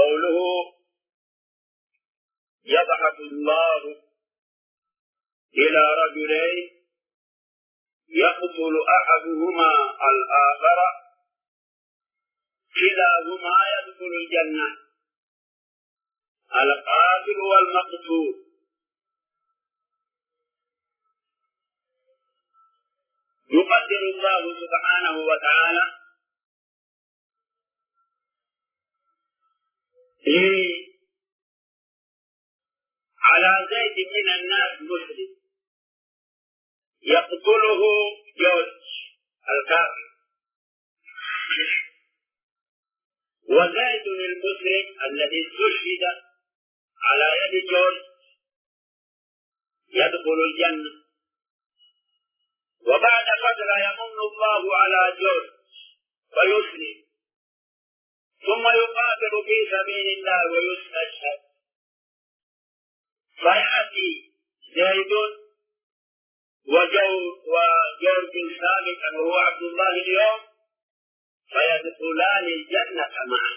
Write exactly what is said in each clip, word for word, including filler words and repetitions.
قوله يضحك الله إلى رجلين يقتل أحدهما الآخر كلاهما يدخل الجنة، القاتل والمقتول. يقدر الله سبحانه وتعالى على زيد من الناس مسلم يقتله جورج الكافر، وزيد المسلم الذي استشهد على يد جورج يدخل الجنة. وبعد فترة يمن الله على جورج فيسلم، ثم يقاتل في سبيل الله ويستشهد، فيأتي زيد وجورج سابقا وهو عبد الله اليوم فيدخلان الجنة معا.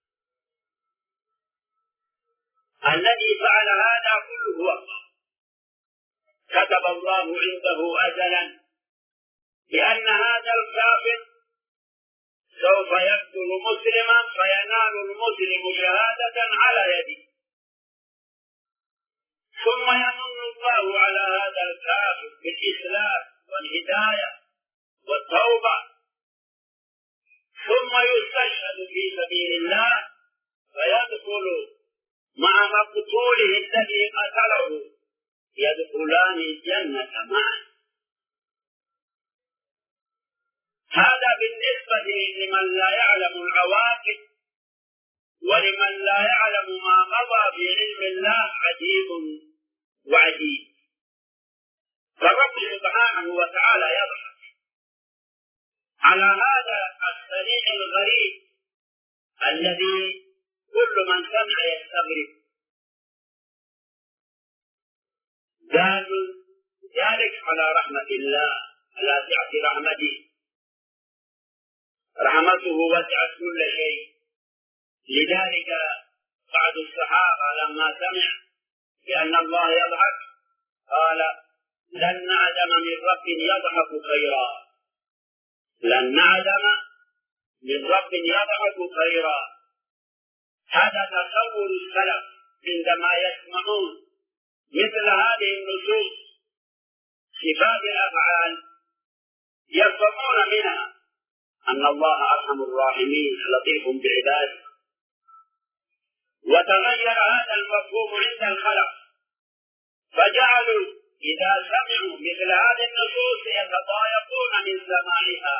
الذي فعل هذا كله هو الله، كتب الله عنده أجلا لأن هذا الكافر سوف يقتل مسلما فينال المسلم شهادة على يده، ثم يمن الله على هذا الكافر بالإسلام والهداية والتوبة، ثم يستشهد في سبيل الله فيدخل مع مقتوله الذي قتله، يدخلان الجنة معا. هذا بالنسبة لمن لا يعلم العواقب، ولمن لا يعلم ما مضى في علم الله عجيب وعجيب. فالرب سبحانه وتعالى يضحك على هذا الصنيع الغريب الذي كل من سمع يستغرب. ذلك على رحمة الله، على سعة رحمته، رحمته وسعت كل شيء. لذلك بعض الصحابة لما سمع بأن الله يضحك قال لن نعدم من رب يضحك خيرا، لن نعدم من رب يضحك خيرا. هذا تصور السلف عندما يسمعون مثل هذه النصوص صفات الأفعال يفهمون منها أن الله أرحم الراحمين لطيف بعباده. وتغير هذا المفهوم عند الخلق، فجعلوا إذا سمعوا مثل هذه النصوص يتضايقون من سماعها،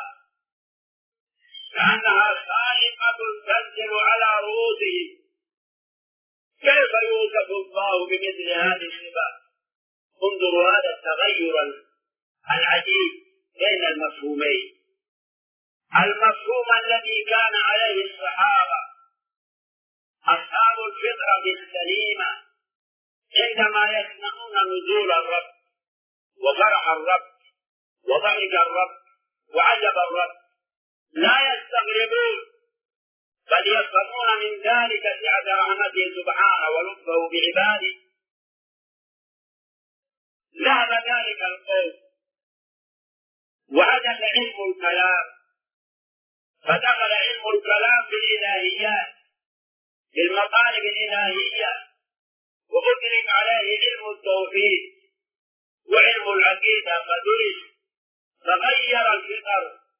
كأنها صاعقة تنزل على رؤوسهم. كيف يوصف الله بمثل هذه الصفات؟ انظروا هذا التغير العجيب بين المفهومين. المفهوم الذي كان عليه الصحابة أصحاب الفطرة السليمة عندما يسمعون نزول الرب وفرح الرب وضحك الرب وعجب الرب لا يستغربون، بل يفهمون من ذلك سعة رحمته سبحانه ولطفه بعباده. ذهب ذلك القول وهدف علم الكلام، فدخل علم الكلام في الإلهيات، في المطالب الإلهية، وأدرك عليه علم التوحيد وعلم العقيدة فدرس، فغير الفطر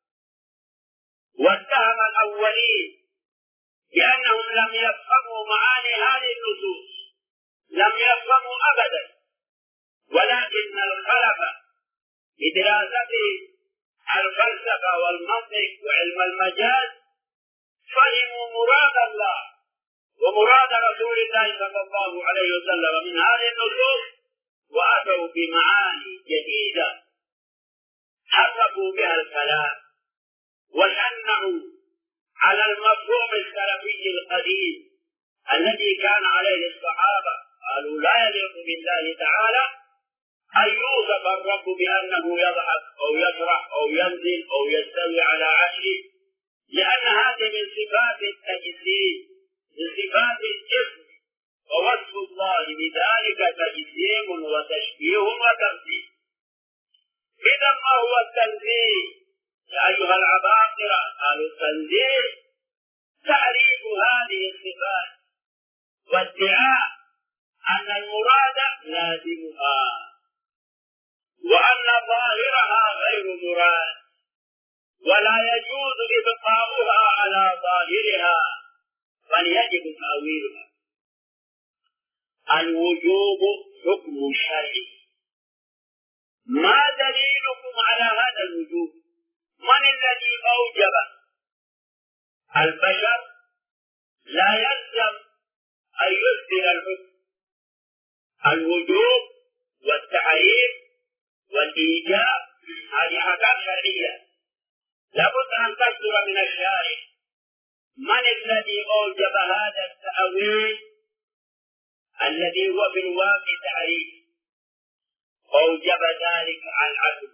واتهم الأولين بأنهم لم يفهموا معاني هذه النصوص، لم يفهموا أبدا، ولكن الخلف بدراسته الفلسفة والمنطق وعلم المجاز فهموا مراد الله ومراد رسول الله صلى الله عليه وسلم من هذه النصوص، وأتوا بمعاني جديدة حرفوا بها الكلام وشنعوا على المفهوم السلفي القديم الذي كان عليه الصحابة. قالوا لا يليق بالله تعالى أن يوصف الرب بأنه يضحك أو يفرح أو ينزل أو يستوي على عرشه، لأن هذه من صفات التجسيد، بصفات الاسم ووصف الله بذلك تجسيم وتشبيه وتمثيل. إذا ما هو التنزيه يا أيها العباقرة؟ قالوا التنزيه تعريف هذه الصفات وادعاء أن المراد لازمها وأن ظاهرها غير مراد ولا يجوز إبقاؤها على ظاهرها بل يجب تأويلها. الوجوب حكم شرعي. ما دليلكم على هذا الوجوب؟ من الذي أوجبه؟ البشر لا يلزم أن يصدر الحكم. الوجوب والتحريم والإيجاب هذه أحكام شرعية لابد أن تصدر من الشارع. من الذي أوجب هذا التأويل الذي هو في الواقع تعريف؟ أوجب ذلك العقل،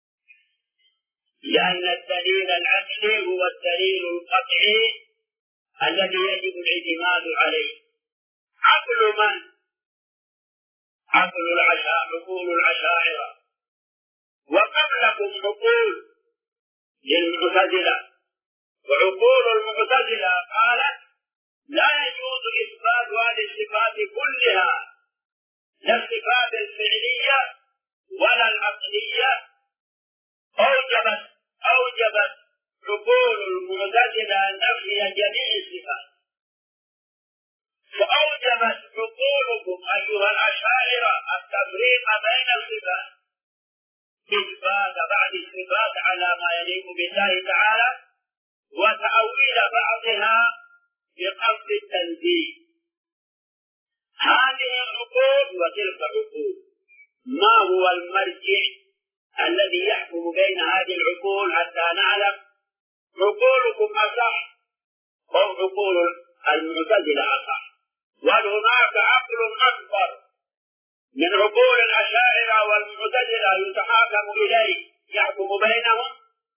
لأن الدليل العقلي هو الدليل القطعي الذي يجب الاعتماد عليه. عقل من؟ عقل العشاعرة، عقول العشاعرة، وقبلكم عقول للمعتزلة. وعقول المعتزلة قالت لا يجوز إثبات هذه الصفات كلها، لا الصفات الفعلية ولا العقلية. أوجبت أوجبت عقول المعتزلة نفي جميع الصفات، فأوجبت عقولكم أيها الأشاعرة التفريق بين الصفات، إثبات بعض الصفات على ما يليق بالله تعالى وتأويل بعضها بقصد التنزيه. هذه العقول وتلك العقول. ما هو المرجع الذي يحكم بين هذه العقول حتى نعلم عقولكم أصح أو عقول المعتزلة أصح؟ وهناك عقل أكبر من عقول الأشاعرة والمعتزلة يتحاكم إليه يحكم بينهم؟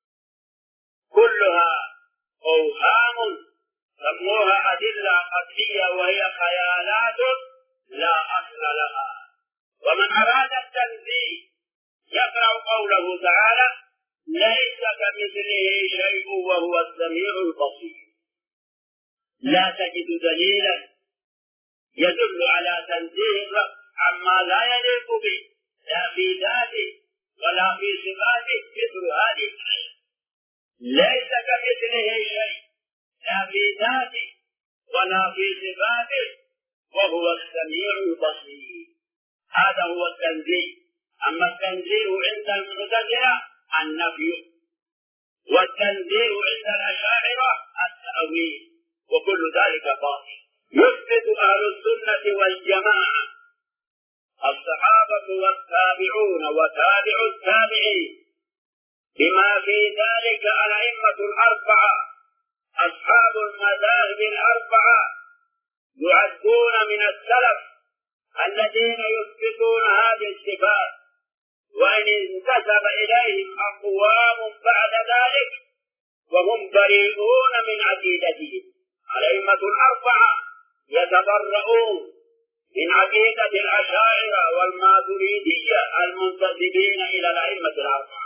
كلها أوهام سموها أدلة قطعية وهي خيالات لا أصل لها. ومن أراد التنزيه يقرأ قوله تعالى ليس كمثله شيء وهو السميع البصير. لا تجد دليلا يدل على تنزيه الرب عما لا يليق به لا في ذاته ولا في صفاته مثل هذه الآية. ليس كمثله شيء لا في ذاته ولا في صفاته وهو السميع البصير. هذا هو التنزيه. أما التنزيه عند المعتزلة النفي، والتنزيه عند الأشاعرة التأويل، وكل ذلك باطل. يثبت أهل السنة والجماعة الصحابة والتابعون وتابع التابعين بما في ذلك الأئمة الأربعة أصحاب المذاهب الأربعة يعدون من السلف الذين يثبتون هذه الصفات، وإن انتسب إليهم أقوام بعد ذلك وهم بريئون من عقيدتهم. الأئمة الأربعة يتبرؤون من عقيدة الأشاعرة والماتريدية المنتسبين إلى الأئمة الأربعة،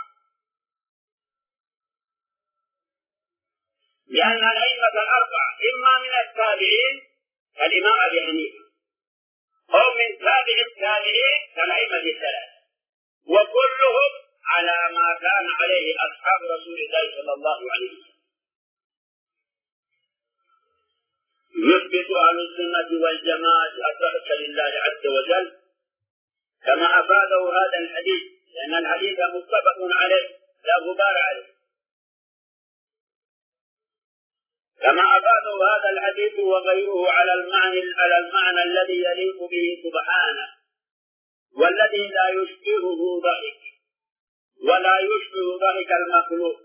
لأن الأئمة الأربعة إما من التابعين كالإمام أبي حنيفة أو من تابع التابعين كالأئمة الثلاثة، وكلهم على ما كان عليه أصحاب رسول الله صلى الله عليه وسلم. يثبت أهل السنة والجماعة الرأس لله عز وجل كما أفاده هذا الحديث، لأن الحديث متفق عليه لا غبار عليه، كما أفاده هذا الحديث وغيره على المعنى على المعنى الذي يليق به سبحانه والذي لا يشبهه ضحك ولا يشبه ضحك المخلوق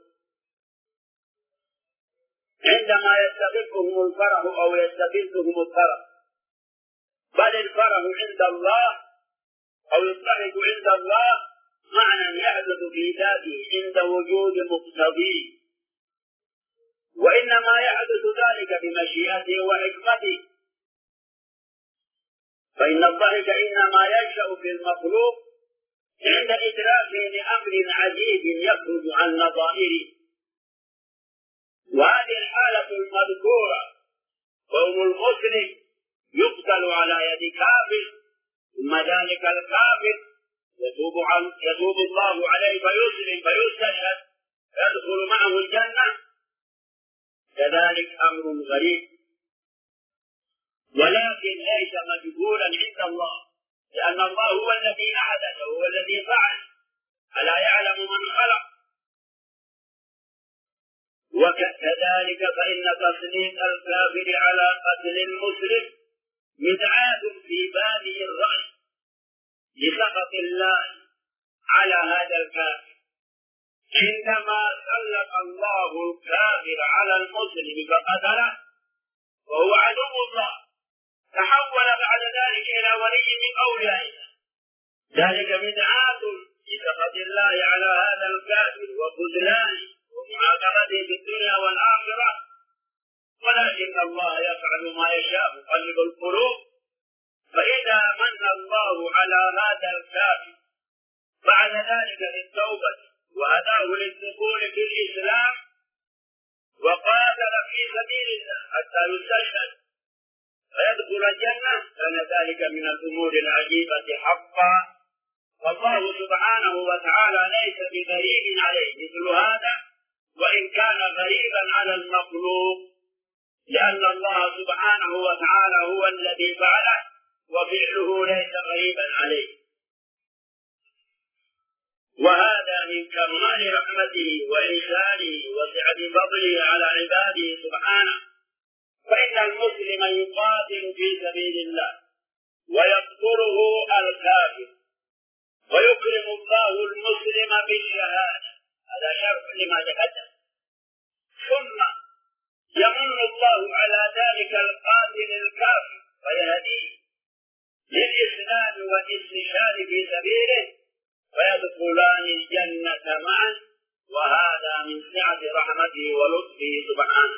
عندما يستغفهم الفرح أو يستغفهم الفرح، بل الفرح عند الله أو الضحك عند الله معنى يحدث في ذاته عند وجود مقتضيه، وإنما يحدث ذلك بمشيئته وحكمته، فإن الضحك إنما ينشأ في المخلوق عند إدراكه لأمر عجيب يخرج عن نظائره، وهذه الحالة المذكورة كون المسلم يقتل على يد كافر، ثم ذلك الكافر يتوب, عن يتوب الله عليه فيسلم فيستشهد يدخل معه الجنة، كذلك أمر غريب، ولكن ليس مجهولا عند الله، لأن الله هو الذي أحدث وهو الذي فعل، ألا يعلم من خلق. وكذلك فإن تسليط الكافر على قتل المسلم بدعة في بادئ الرأي لسخط الله على هذا الكافر، عندما سلط الله الكافر على المسلم فقتله وهو عدو الله، تحول بعد ذلك إلى ولي من أوليائه، ذلك بدعة لسخط الله على هذا الكافر وخذلانه ومعاقبته في الدنيا والآخرة، ولكن الله يفعل ما يشاء يقلب القلوب. فإذا من الله على هذا الكافر بعد ذلك للتوبة وهداه للدخول في الإسلام وقاتل في سبيل الله حتى يستشهد فيدخل الجنة، كان ذلك من الأمور العجيبة حقا، والله سبحانه وتعالى ليس بغريب عليه مثل هذا، وإن كان غريبا على المخلوق، لأن الله سبحانه وتعالى هو الذي فعله وفعله ليس غريبا عليه. وهذا من كمال رحمته وإحسانه وسعة فضله على عباده سبحانه، فإن المسلم يقاتل في سبيل الله ويقتله الكافر ويكرم الله المسلم بالشهادة، هذا شرف لما تقدم، ثم يمن الله على ذلك القاتل الكافر ويهديه للإسلام والاستشهاد في سبيله فيدخلان الجنة معا، وهذا من سعة رحمته ولطفه سبحانه.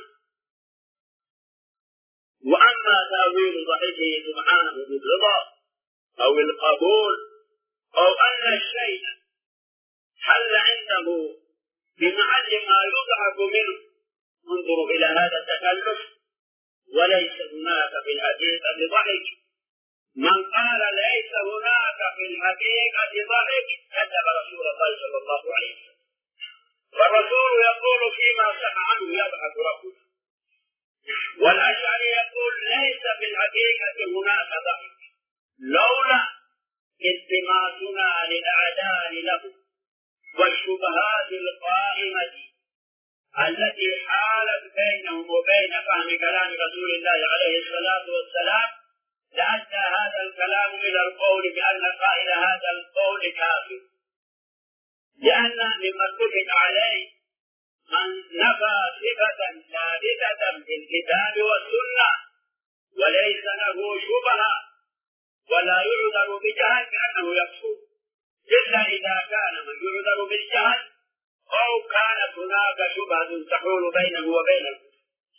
وأما تأويل ضحكه سبحانه بالرضا أو القبول أو أن الشيء حل عنده بمحل ما يضحك منه، انظروا إلى هذا التكلف، وليس هناك في الحقيقة ضحك. من قال ليس هناك في الحقيقة ضحك كذب رسول الله صلى الله عليه وسلم، والرسول يقول فيما صح عنه يضحك ربه، والأشعري يقول ليس في الحقيقة هناك ضحك لولا التماسنا للأعداء له والشبهات القائمة التي حالت بينهم وبين فهم كلام رسول الله عليه الصلاة والسلام، لأدى هذا الكلام إلى القول بأن قائل هذا القول كافر، لأن مما اتفق عليه من نفى صفة ثابتة في الكتاب والسنة وليس له شبهة ولا يعذر بجهل كأنه يكفر، إلا إذا كان من يعذر بالجهل أو كانت هناك شبهة تحول بينه وبين الكفر.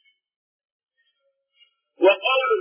وقوله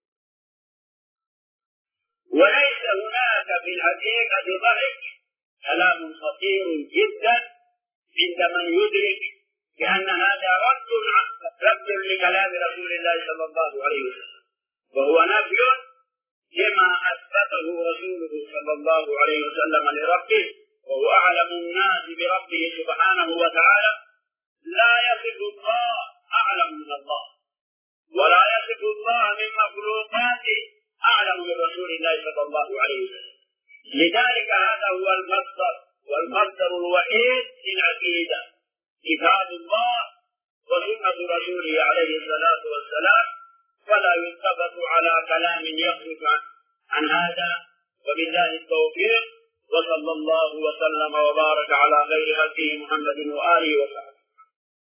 وليس هناك في الحقيقة ضحك كلام خطير جدا عند من يدرك بأن هذا رد رد لكلام رسول الله صلى الله عليه وسلم، وهو نفي لما أثبته رسوله صلى الله عليه وسلم لربه، وهو أعلم الناس بربه سبحانه وتعالى، لا يصف الله أعلم من الله ولا يصف الله من مخلوقاته أعلم من رسول الله صلى الله عليه وسلم. لذلك هذا هو المصدر والمصدر الوحيد للعقيدة، كتاب الله وسنة رسوله عليه الصلاة والسلام، فلا يلتفت على كلام يخرج عن هذا. وبالله التوفيق، وصلى الله وسلم وبارك على خير خلقه محمد وآله وصحبه.